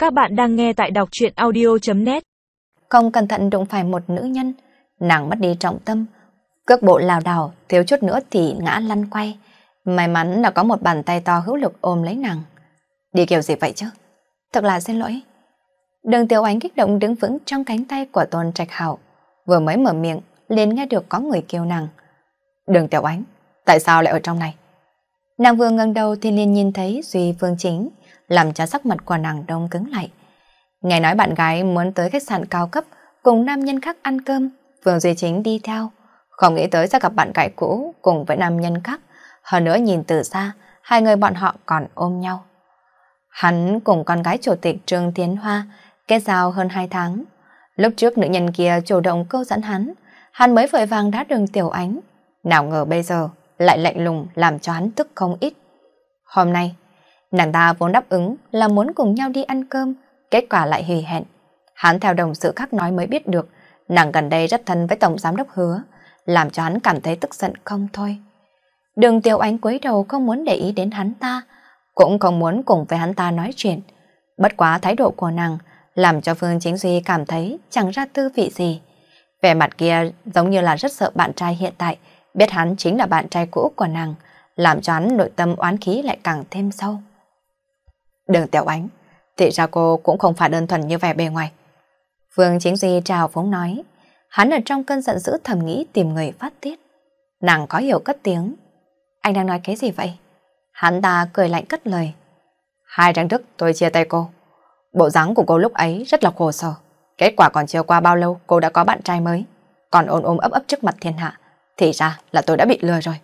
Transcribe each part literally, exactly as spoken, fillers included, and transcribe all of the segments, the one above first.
Các bạn đang nghe tại đọc truyện audio chấm net. Không cẩn thận đụng phải một nữ nhân, nàng mất đi trọng tâm, cước bộ lảo đảo, thiếu chút nữa thì ngã lăn quay. May mắn là có một bàn tay to hữu lực ôm lấy nàng. Đi kiểu gì vậy chứ? Thật là xin lỗi. Đường Tiểu Ánh kích động đứng vững trong cánh tay của Tôn Trạch Hạo, vừa mới mở miệng liền nghe được có người kêu nàng. Đường Tiểu Ánh, tại sao lại ở trong này? Nàng vừa ngẩng đầu thì liền nhìn thấy Duy Vương Chính, làm cho sắc mặt của nàng đông cứng lại. Nghe nói bạn gái muốn tới khách sạn cao cấp cùng nam nhân khác ăn cơm, Vương Duy Chính đi theo, không nghĩ tới sẽ gặp bạn gái cũ cùng với nam nhân khác, hơn nữa nhìn từ xa, hai người bọn họ còn ôm nhau. Hắn cùng con gái chủ tịch Trương Tiến Hoa kết giao hơn hai tháng. Lúc trước nữ nhân kia chủ động câu dẫn hắn, hắn mới vội vàng đá Đường Tiểu Ánh. Nào ngờ bây giờ lại lạnh lùng làm cho hắn tức không ít. Hôm nay, nàng ta vốn đáp ứng là muốn cùng nhau đi ăn cơm, kết quả lại hủy hẹn. Hắn theo đồng sự khác nói mới biết được, nàng gần đây rất thân với tổng giám đốc Hứa, làm cho hắn cảm thấy tức giận không thôi. Đường Tiểu Ánh cúi đầu không muốn để ý đến hắn ta, cũng không muốn cùng với hắn ta nói chuyện. Bất quá thái độ của nàng làm cho Phương Chính Duy cảm thấy chẳng ra tư vị gì. Vẻ mặt kia giống như là rất sợ bạn trai hiện tại, biết hắn chính là bạn trai cũ của nàng, làm cho hắn nội tâm oán khí lại càng thêm sâu. Đường Tiểu Ánh, thì ra cô cũng không phải đơn thuần như vẻ bề ngoài. Phương Chính Duy trào phúng nói, hắn ở trong cơn giận dữ thầm nghĩ tìm người phát tiết. Nàng có hiểu cất tiếng. Anh đang nói cái gì vậy? Hắn ta cười lạnh cất lời. Hai tháng trước tôi chia tay cô. Bộ dáng của cô lúc ấy rất là khổ sở. Kết quả còn chưa qua bao lâu cô đã có bạn trai mới, còn ôm ôm ấp ấp trước mặt thiên hạ. Thì ra là tôi đã bị lừa rồi.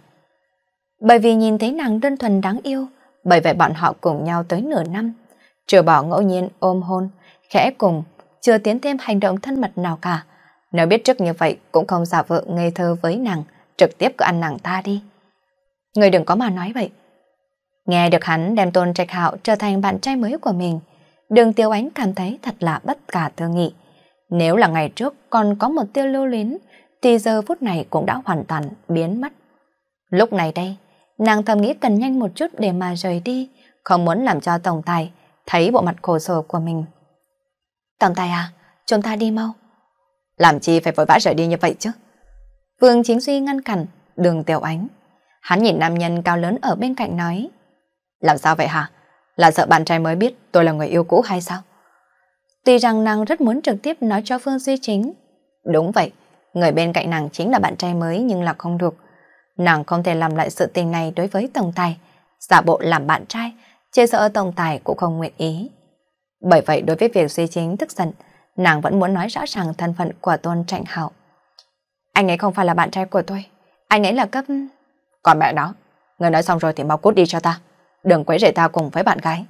Bởi vì nhìn thấy nàng đơn thuần đáng yêu, bởi vậy bọn họ cùng nhau tới nửa năm, trừ bỏ ngẫu nhiên ôm hôn, khẽ cùng, chưa tiến thêm hành động thân mật nào cả. Nếu biết trước như vậy cũng không giả vợ ngây thơ với nàng, trực tiếp cứ ăn nàng ta đi. Người đừng có mà nói vậy. Nghe được hắn đem Tôn Trạch Hạo trở thành bạn trai mới của mình, Đường Tiểu Ánh cảm thấy thật là bất khả tư nghị. Nếu là ngày trước còn có một tia lưu luyến, thì giờ phút này cũng đã hoàn toàn biến mất. Lúc này đây, nàng thầm nghĩ cần nhanh một chút để mà rời đi, không muốn làm cho tổng tài thấy bộ mặt khổ sở của mình. Tổng tài à, chúng ta đi mau. Làm chi phải vội vã rời đi như vậy chứ? Vương Chính Duy ngăn cản Đường Tiểu Ánh. Hắn nhìn nam nhân cao lớn ở bên cạnh nói, làm sao vậy hả? Là sợ bạn trai mới biết tôi là người yêu cũ hay sao? Tuy rằng nàng rất muốn trực tiếp nói cho Phương Duy Chính. Đúng vậy, người bên cạnh nàng chính là bạn trai mới nhưng là không được. Nàng không thể làm lại sự tình này đối với tổng tài, giả bộ làm bạn trai, chỉ sợ tổng tài cũng không nguyện ý. Bởi vậy đối với việc Duy Chính tức giận, nàng vẫn muốn nói rõ ràng thân phận của Tôn Trạch Hạo. Anh ấy không phải là bạn trai của tôi, anh ấy là cấp... Còn mẹ nó, người nói xong rồi thì mau cút đi cho ta, đừng quấy rầy ta cùng với bạn gái.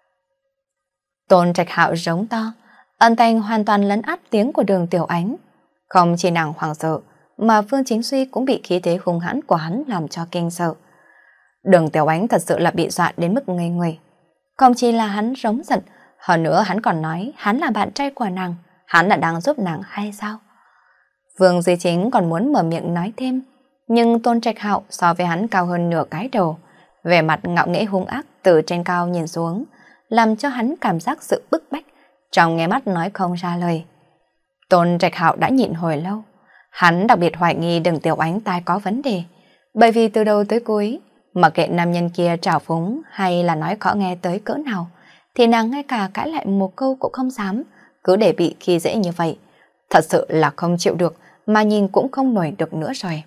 Tôn Trạch Hạo rống to, âm thanh hoàn toàn lấn át tiếng của Đường Tiểu Ánh. Không chỉ nàng hoảng sợ, mà Phương Chính Duy cũng bị khí thế hung hãn của hắn làm cho kinh sợ. Đường Tiểu Ánh thật sự là bị dọa đến mức ngây người. Không chỉ là hắn rống giận, hơn nữa hắn còn nói hắn là bạn trai của nàng, hắn là đang giúp nàng hay sao? Vương Duy Chính còn muốn mở miệng nói thêm, nhưng Tôn Trạch Hạo so với hắn cao hơn nửa cái đầu, vẻ mặt ngạo nghễ hung ác từ trên cao nhìn xuống, làm cho hắn cảm giác sự bức bách, trong nghe mắt nói không ra lời. Tôn Trạch Hạo đã nhịn hồi lâu, hắn đặc biệt hoài nghi Đường Tiểu Ánh tai có vấn đề, bởi vì từ đầu tới cuối, mặc kệ nam nhân kia trào phúng hay là nói khó nghe tới cỡ nào, thì nàng ngay cả cãi lại một câu cũng không dám, cứ để bị khi dễ như vậy. Thật sự là không chịu được, mà nhìn cũng không nổi được nữa rồi.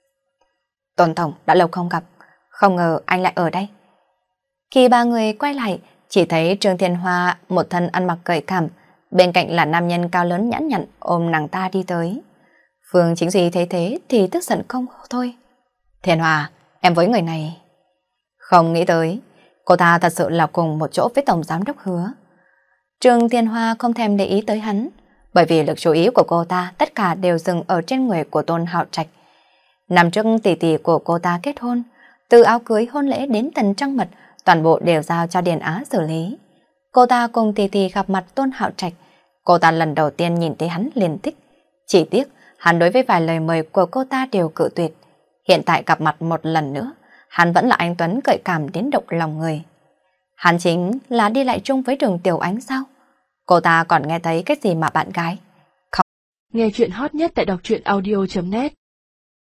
Tôn Tổng đã lâu không gặp, không ngờ anh lại ở đây. Khi ba người quay lại, chỉ thấy Trương Thiên Hoa một thân ăn mặc cởi cảm, bên cạnh là nam nhân cao lớn nhãn nhặn ôm nàng ta đi tới. Phương Chính Duy thấy thế thì tức giận không thôi. Thiên Hoa, em với người này... Không nghĩ tới, cô ta thật sự là cùng một chỗ với Tổng Giám đốc Hứa. Trương Thiên Hoa không thèm để ý tới hắn, bởi vì lực chú ý của cô ta tất cả đều dừng ở trên người của Tôn Hạo Trạch. Năm trước tỷ tỷ của cô ta kết hôn, từ áo cưới hôn lễ đến tần trăng mật, toàn bộ đều giao cho Điền Á xử lý. Cô ta cùng tỷ tỷ gặp mặt Tôn Hạo Trạch, cô ta lần đầu tiên nhìn thấy hắn liền thích. Chỉ tiếc, hắn đối với vài lời mời của cô ta đều cự tuyệt. Hiện tại gặp mặt một lần nữa, hắn vẫn là anh Tuấn gợi cảm đến động lòng người. Hắn chính là đi lại chung với Đường Tiểu Ánh sao? Cô ta còn nghe thấy cái gì mà bạn gái? Nghe chuyện hot nhất tại đọc truyện audio chấm net